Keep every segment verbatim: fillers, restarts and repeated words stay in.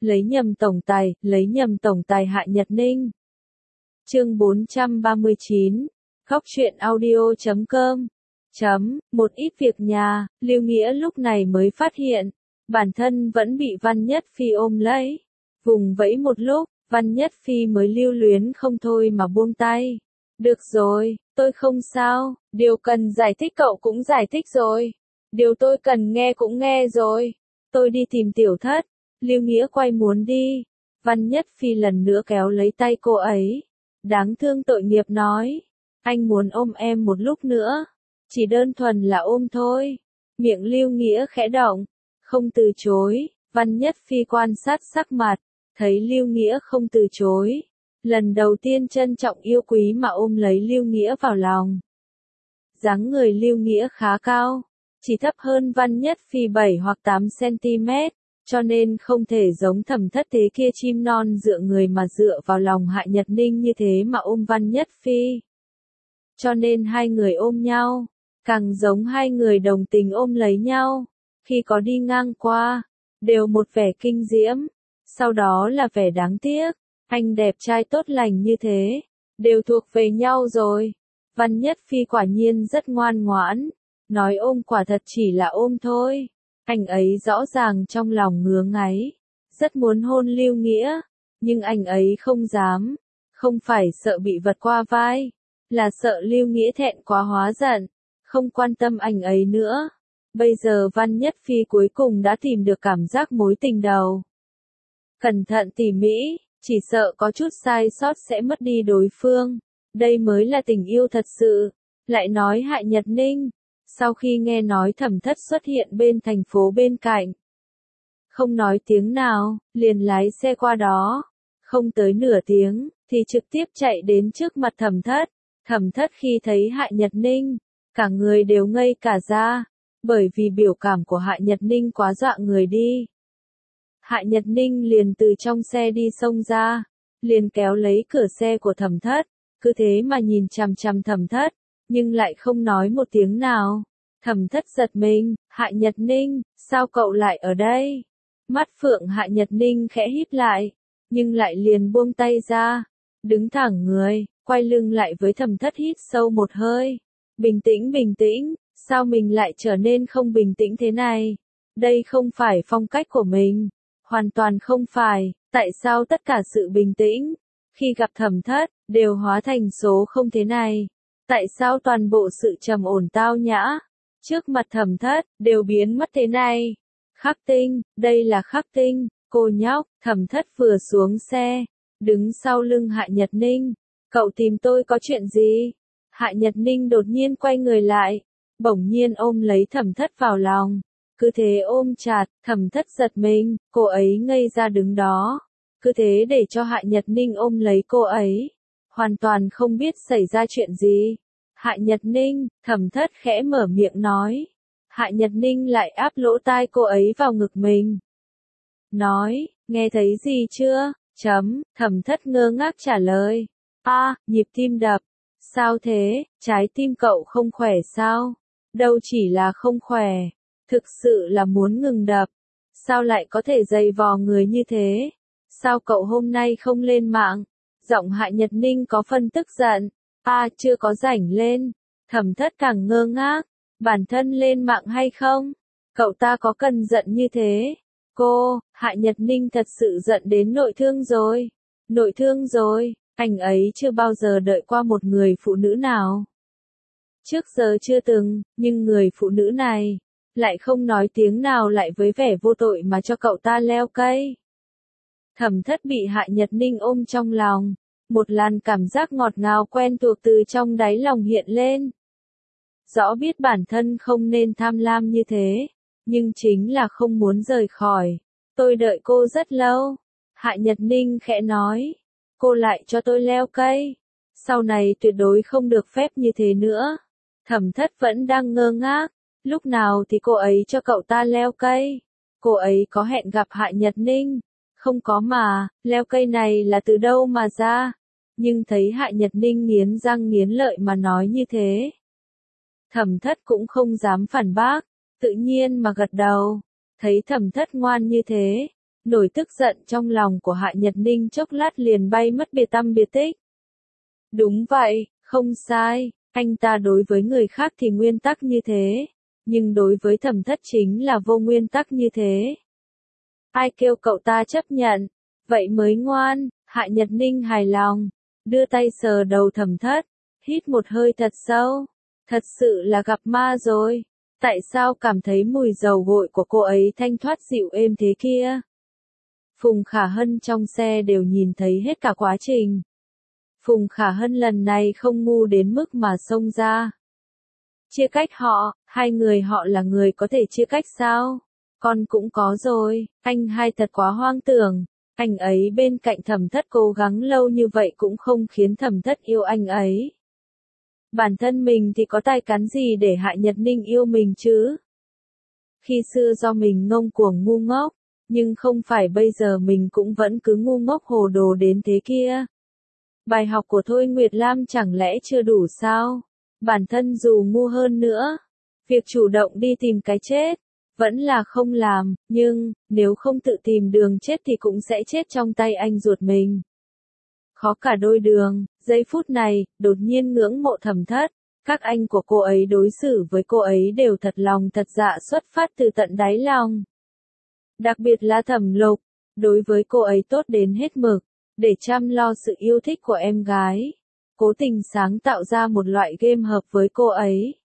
lấy nhầm tổng tài, lấy nhầm tổng tài Hạ Nhật Ninh. Chương bốn trăm ba mươi chín, Góc truyện audio chấm com. Chấm, một ít việc nhà, Lưu Nghĩa lúc này mới phát hiện, bản thân vẫn bị Văn Nhất Phi ôm lấy. Vùng vẫy một lúc, Văn Nhất Phi mới lưu luyến không thôi mà buông tay. Được rồi, tôi không sao, điều cần giải thích cậu cũng giải thích rồi. Điều tôi cần nghe cũng nghe rồi. Tôi đi tìm Tiểu Thất. Lưu Nghĩa quay muốn đi. Văn Nhất Phi lần nữa kéo lấy tay cô ấy. Đáng thương tội nghiệp nói. Anh muốn ôm em một lúc nữa. Chỉ đơn thuần là ôm thôi. Miệng Lưu Nghĩa khẽ động. Không từ chối. Văn Nhất Phi quan sát sắc mặt. Thấy Lưu Nghĩa không từ chối. Lần đầu tiên trân trọng yêu quý mà ôm lấy Lưu Nghĩa vào lòng. Dáng người Lưu Nghĩa khá cao. Chỉ thấp hơn Văn Nhất Phi bảy hoặc tám xăng-ti-mét. Cho nên không thể giống Thẩm Thất thế kia chim non dựa người mà dựa vào lòng Hạ Nhật Ninh như thế mà ôm Văn Nhất Phi. Cho nên hai người ôm nhau, càng giống hai người đồng tình ôm lấy nhau, khi có đi ngang qua, đều một vẻ kinh diễm, sau đó là vẻ đáng tiếc, anh đẹp trai tốt lành như thế, đều thuộc về nhau rồi. Văn Nhất Phi quả nhiên rất ngoan ngoãn, nói ôm quả thật chỉ là ôm thôi. Anh ấy rõ ràng trong lòng ngứa ngáy, rất muốn hôn Lưu Nghĩa, nhưng anh ấy không dám, không phải sợ bị vật qua vai, là sợ Lưu Nghĩa thẹn quá hóa giận, không quan tâm anh ấy nữa. Bây giờ Văn Nhất Phi cuối cùng đã tìm được cảm giác mối tình đầu. Cẩn thận tỉ mỉ, chỉ sợ có chút sai sót sẽ mất đi đối phương, đây mới là tình yêu thật sự. Lại nói Hạ Nhật Ninh. Sau khi nghe nói Thẩm Thất xuất hiện bên thành phố bên cạnh, không nói tiếng nào, liền lái xe qua đó. Không tới nửa tiếng, thì trực tiếp chạy đến trước mặt Thẩm Thất. Thẩm Thất khi thấy Hạ Nhật Ninh, cả người đều ngây cả ra, bởi vì biểu cảm của Hạ Nhật Ninh quá dọa người đi. Hạ Nhật Ninh liền từ trong xe đi xông ra, liền kéo lấy cửa xe của Thẩm Thất, cứ thế mà nhìn chằm chằm Thẩm Thất. Nhưng lại không nói một tiếng nào. Thẩm Thất giật mình, Hạ Nhật Ninh, sao cậu lại ở đây? Mắt phượng Hạ Nhật Ninh khẽ híp lại, nhưng lại liền buông tay ra, đứng thẳng người, quay lưng lại với Thẩm Thất hít sâu một hơi. Bình tĩnh bình tĩnh, sao mình lại trở nên không bình tĩnh thế này? Đây không phải phong cách của mình, hoàn toàn không phải, tại sao tất cả sự bình tĩnh, khi gặp Thẩm Thất, đều hóa thành số không thế này? Tại sao toàn bộ sự trầm ổn tao nhã, trước mặt Thẩm Thất, đều biến mất thế này? Khắc Tinh, đây là Khắc Tinh, cô nhóc. Thẩm Thất vừa xuống xe, đứng sau lưng Hạ Nhật Ninh. Cậu tìm tôi có chuyện gì? Hạ Nhật Ninh đột nhiên quay người lại, bỗng nhiên ôm lấy Thẩm Thất vào lòng. Cứ thế ôm chặt, Thẩm Thất giật mình, cô ấy ngây ra đứng đó. Cứ thế để cho Hạ Nhật Ninh ôm lấy cô ấy. Hoàn toàn không biết xảy ra chuyện gì. Hạ Nhật Ninh, Thẩm Thất khẽ mở miệng nói. Hạ Nhật Ninh lại áp lỗ tai cô ấy vào ngực mình. Nói, nghe thấy gì chưa? Chấm, Thẩm Thất ngơ ngác trả lời. A, à, nhịp tim đập. Sao thế, trái tim cậu không khỏe sao? Đâu chỉ là không khỏe, thực sự là muốn ngừng đập. Sao lại có thể dày vò người như thế? Sao cậu hôm nay không lên mạng? Giọng Hạ Nhật Ninh có phân tức giận. A, à, chưa có rảnh lên. Thẩm Thất càng ngơ ngác. Bản thân lên mạng hay không? Cậu ta có cần giận như thế? Cô, Hạ Nhật Ninh thật sự giận đến nội thương rồi. Nội thương rồi, anh ấy chưa bao giờ đợi qua một người phụ nữ nào. Trước giờ chưa từng, nhưng người phụ nữ này, lại không nói tiếng nào lại với vẻ vô tội mà cho cậu ta leo cây. Thẩm Thất bị Hạ Nhật Ninh ôm trong lòng. Một làn cảm giác ngọt ngào quen thuộc từ trong đáy lòng hiện lên. Rõ biết bản thân không nên tham lam như thế, nhưng chính là không muốn rời khỏi. Tôi đợi cô rất lâu. Hạ Nhật Ninh khẽ nói. Cô lại cho tôi leo cây. Sau này tuyệt đối không được phép như thế nữa. Thẩm Thất vẫn đang ngơ ngác. Lúc nào thì cô ấy cho cậu ta leo cây? Cô ấy có hẹn gặp Hạ Nhật Ninh? Không có mà, leo cây này là từ đâu mà ra? Nhưng thấy Hạ Nhật Ninh nghiến răng nghiến lợi mà nói như thế. Thẩm Thất cũng không dám phản bác, tự nhiên mà gật đầu. Thấy Thẩm Thất ngoan như thế, Nổi tức giận trong lòng của Hạ Nhật Ninh chốc lát liền bay mất biệt tăm biệt tích. Đúng vậy, không sai, anh ta đối với người khác thì nguyên tắc như thế, nhưng đối với Thẩm Thất chính là vô nguyên tắc như thế. Ai kêu cậu ta chấp nhận, vậy mới ngoan. Hạ Nhật Ninh hài lòng, đưa tay sờ đầu Thẩm Thất, hít một hơi thật sâu, thật sự là gặp ma rồi. Tại sao cảm thấy mùi dầu gội của cô ấy thanh thoát dịu êm thế kia? Phùng Khả Hân trong xe đều nhìn thấy hết cả quá trình. Phùng Khả Hân lần này không ngu đến mức mà xông ra. Chia cách họ, hai người họ là người có thể chia cách sao? Con cũng có rồi, anh hai thật quá hoang tưởng. Anh ấy bên cạnh Thẩm Thất cố gắng lâu như vậy cũng không khiến Thẩm Thất yêu anh ấy. Bản thân mình thì có tài cán gì để Hạ Nhật Ninh yêu mình chứ? Khi xưa do mình ngông cuồng ngu ngốc, nhưng không phải bây giờ mình cũng vẫn cứ ngu ngốc hồ đồ đến thế kia. Bài học của Thôi Nguyệt Lam chẳng lẽ chưa đủ sao? Bản thân dù ngu hơn nữa, việc chủ động đi tìm cái chết, vẫn là không làm, nhưng, nếu không tự tìm đường chết thì cũng sẽ chết trong tay anh ruột mình. Khó cả đôi đường, giây phút này, đột nhiên ngưỡng mộ Thẩm Thất, các anh của cô ấy đối xử với cô ấy đều thật lòng thật dạ xuất phát từ tận đáy lòng. Đặc biệt là Thẩm Lục, đối với cô ấy tốt đến hết mực, để chăm lo sự yêu thích của em gái. Cố tình sáng tạo ra một loại game hợp với cô ấy.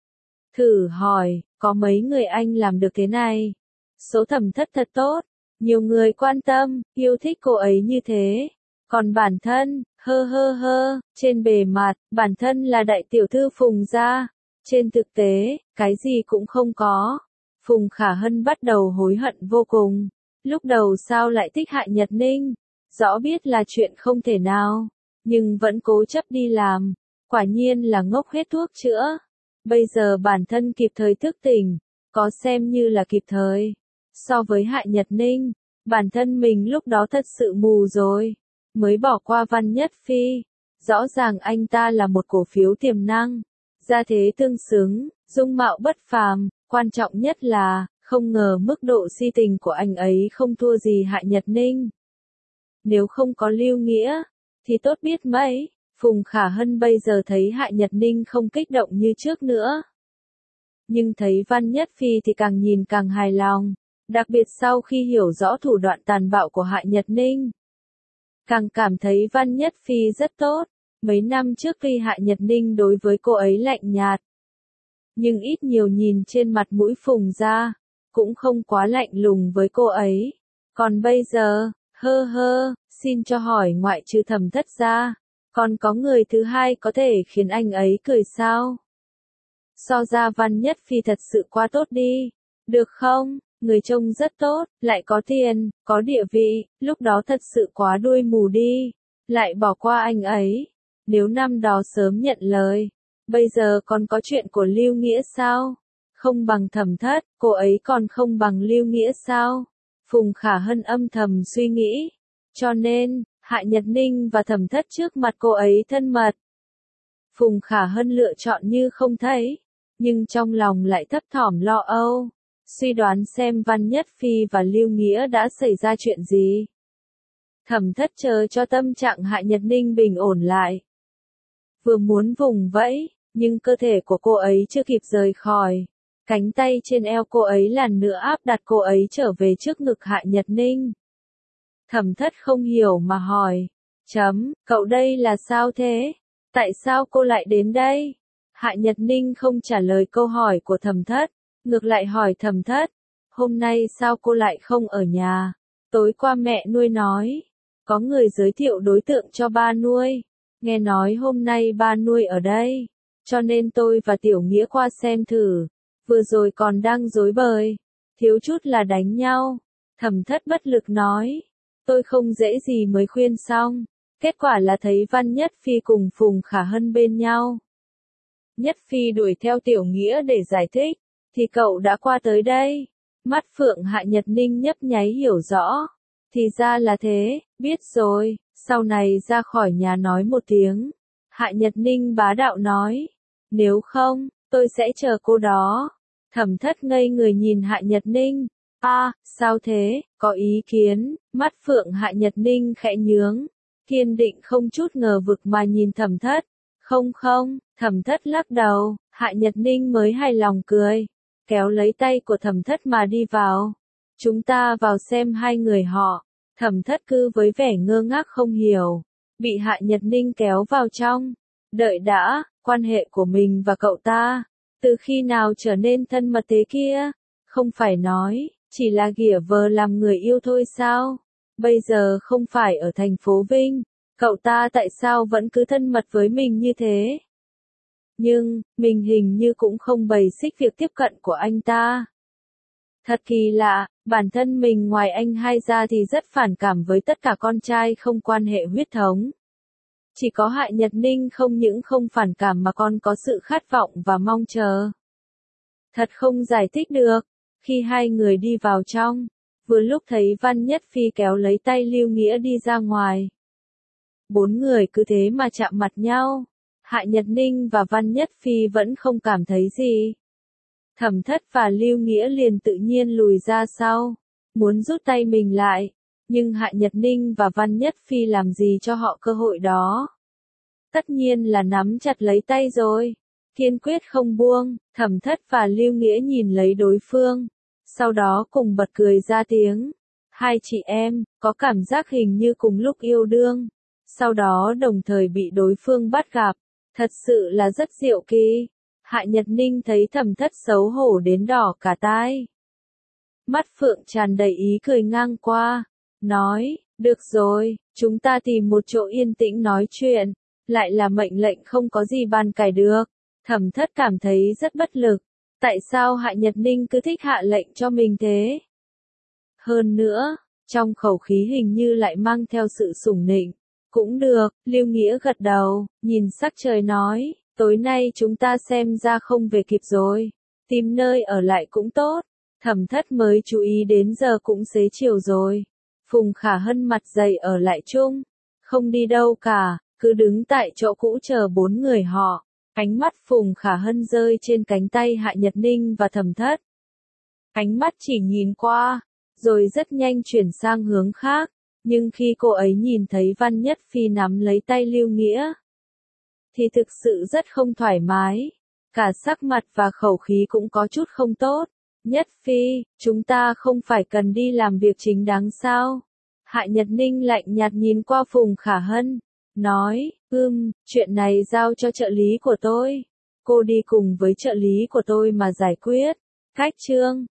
Thử hỏi, có mấy người anh làm được thế này? Số Thẩm Thất thật tốt, nhiều người quan tâm, yêu thích cô ấy như thế. Còn bản thân, hơ hơ hơ, trên bề mặt, bản thân là đại tiểu thư Phùng gia. Trên thực tế, cái gì cũng không có. Phùng Khả Hân bắt đầu hối hận vô cùng. Lúc đầu sao lại thích Hạ Nhật Ninh? Rõ biết là chuyện không thể nào, nhưng vẫn cố chấp đi làm. Quả nhiên là ngốc hết thuốc chữa. Bây giờ bản thân kịp thời thức tỉnh, có xem như là kịp thời. So với Hạ Nhật Ninh, bản thân mình lúc đó thật sự mù rồi, mới bỏ qua Văn Nhất Phi. Rõ ràng anh ta là một cổ phiếu tiềm năng, gia thế tương xứng, dung mạo bất phàm, quan trọng nhất là, không ngờ mức độ si tình của anh ấy không thua gì Hạ Nhật Ninh. Nếu không có Lưu Nghĩa, thì tốt biết mấy. Phùng Khả Hân bây giờ thấy Hạ Nhật Ninh không kích động như trước nữa. Nhưng thấy Văn Nhất Phi thì càng nhìn càng hài lòng, đặc biệt sau khi hiểu rõ thủ đoạn tàn bạo của Hạ Nhật Ninh. Càng cảm thấy Văn Nhất Phi rất tốt, mấy năm trước khi Hạ Nhật Ninh đối với cô ấy lạnh nhạt. Nhưng ít nhiều nhìn trên mặt mũi Phùng ra, cũng không quá lạnh lùng với cô ấy. Còn bây giờ, hơ hơ, xin cho hỏi ngoại trừ Thẩm Thất ra, còn có người thứ hai có thể khiến anh ấy cười sao? So ra Văn Nhất Phi thật sự quá tốt đi, được không? Người trông rất tốt, lại có tiền, có địa vị, lúc đó thật sự quá đuôi mù đi, lại bỏ qua anh ấy. Nếu năm đó sớm nhận lời, bây giờ còn có chuyện của Lưu Nghĩa sao? Không bằng Thẩm Thất, cô ấy còn không bằng Lưu Nghĩa sao? Phùng Khả Hân âm thầm suy nghĩ. Cho nên, Hạ Nhật Ninh và Thẩm Thất trước mặt cô ấy thân mật. Phùng Khả Hân lựa chọn như không thấy, nhưng trong lòng lại thấp thỏm lo âu, suy đoán xem Văn Nhất Phi và Lưu Nghĩa đã xảy ra chuyện gì. Thẩm Thất chờ cho tâm trạng Hạ Nhật Ninh bình ổn lại. Vừa muốn vùng vẫy, nhưng cơ thể của cô ấy chưa kịp rời khỏi. Cánh tay trên eo cô ấy lần nữa áp đặt cô ấy trở về trước ngực Hạ Nhật Ninh. Thẩm Thất không hiểu mà hỏi. Chấm, cậu đây là sao thế? Tại sao cô lại đến đây? Hạ Nhật Ninh không trả lời câu hỏi của Thẩm Thất, ngược lại hỏi Thẩm Thất. Hôm nay sao cô lại không ở nhà? Tối qua mẹ nuôi nói, có người giới thiệu đối tượng cho ba nuôi. Nghe nói hôm nay ba nuôi ở đây, cho nên tôi và Tiểu Nghĩa qua xem thử. Vừa rồi còn đang rối bời, thiếu chút là đánh nhau. Thẩm Thất bất lực nói, tôi không dễ gì mới khuyên xong. Kết quả là thấy Văn Nhất Phi cùng Phùng Khả Hân bên nhau. Nhất Phi đuổi theo Tiểu Nghĩa để giải thích, thì cậu đã qua tới đây. Mắt Phượng Hạ Nhật Ninh nhấp nháy hiểu rõ. Thì ra là thế, biết rồi, sau này ra khỏi nhà nói một tiếng. Hạ Nhật Ninh bá đạo nói, nếu không, tôi sẽ chờ cô đó. Thẩm Thất ngây người nhìn Hạ Nhật Ninh, A, sao thế, có ý kiến, mắt Phượng Hạ Nhật Ninh khẽ nhướng, kiên định không chút ngờ vực mà nhìn Thẩm Thất. Không không, Thẩm Thất lắc đầu, Hạ Nhật Ninh mới hài lòng cười, kéo lấy tay của Thẩm Thất mà đi vào. Chúng ta vào xem hai người họ. Thẩm Thất cứ với vẻ ngơ ngác không hiểu, bị Hạ Nhật Ninh kéo vào trong. Đợi đã, quan hệ của mình và cậu ta, từ khi nào trở nên thân mật thế kia? Không phải nói, chỉ là ghỉa vờ làm người yêu thôi sao? Bây giờ không phải ở thành phố Vinh, cậu ta tại sao vẫn cứ thân mật với mình như thế? Nhưng, mình hình như cũng không bày xích việc tiếp cận của anh ta. Thật kỳ lạ, bản thân mình ngoài anh hai ra thì rất phản cảm với tất cả con trai không quan hệ huyết thống. Chỉ có Hạ Nhật Ninh không những không phản cảm mà còn có sự khát vọng và mong chờ. Thật không giải thích được. Khi hai người đi vào trong, vừa lúc thấy Văn Nhất Phi kéo lấy tay Lưu Nghĩa đi ra ngoài. Bốn người cứ thế mà chạm mặt nhau. Hạ Nhật Ninh và Văn Nhất Phi vẫn không cảm thấy gì. Thẩm Thất và Lưu Nghĩa liền tự nhiên lùi ra sau, muốn rút tay mình lại, nhưng Hạ Nhật Ninh và Văn Nhất Phi làm gì cho họ cơ hội đó. Tất nhiên là nắm chặt lấy tay rồi, kiên quyết không buông. Thẩm Thất và Lưu Nghĩa nhìn lấy đối phương, sau đó cùng bật cười ra tiếng. Hai chị em, có cảm giác hình như cùng lúc yêu đương, sau đó đồng thời bị đối phương bắt gặp, thật sự là rất diệu kỳ. Hạ Nhật Ninh thấy Thẩm Thất xấu hổ đến đỏ cả tai. Mắt Phượng tràn đầy ý cười ngang qua, nói, được rồi, chúng ta tìm một chỗ yên tĩnh nói chuyện, lại là mệnh lệnh không có gì bàn cãi được. Thẩm Thất cảm thấy rất bất lực, tại sao Hạ Nhật Ninh cứ thích hạ lệnh cho mình thế? Hơn nữa, trong khẩu khí hình như lại mang theo sự sủng nịnh. Cũng được, Lưu Nghĩa gật đầu, nhìn sắc trời nói, tối nay chúng ta xem ra không về kịp rồi, tìm nơi ở lại cũng tốt. Thẩm Thất mới chú ý đến giờ cũng xế chiều rồi. Phùng Khả Hân mặt dày ở lại chung, không đi đâu cả, cứ đứng tại chỗ cũ chờ bốn người họ. Ánh mắt Phùng Khả Hân rơi trên cánh tay Hạ Nhật Ninh và Thẩm Thất. Ánh mắt chỉ nhìn qua, rồi rất nhanh chuyển sang hướng khác, nhưng khi cô ấy nhìn thấy Văn Nhất Phi nắm lấy tay Lưu Nghĩa, thì thực sự rất không thoải mái, cả sắc mặt và khẩu khí cũng có chút không tốt. Nhất Phi, chúng ta không phải cần đi làm việc chính đáng sao? Hạ Nhật Ninh lạnh nhạt nhìn qua Phùng Khả Hân, nói, ưm, chuyện này giao cho trợ lý của tôi. Cô đi cùng với trợ lý của tôi mà giải quyết. Cách chương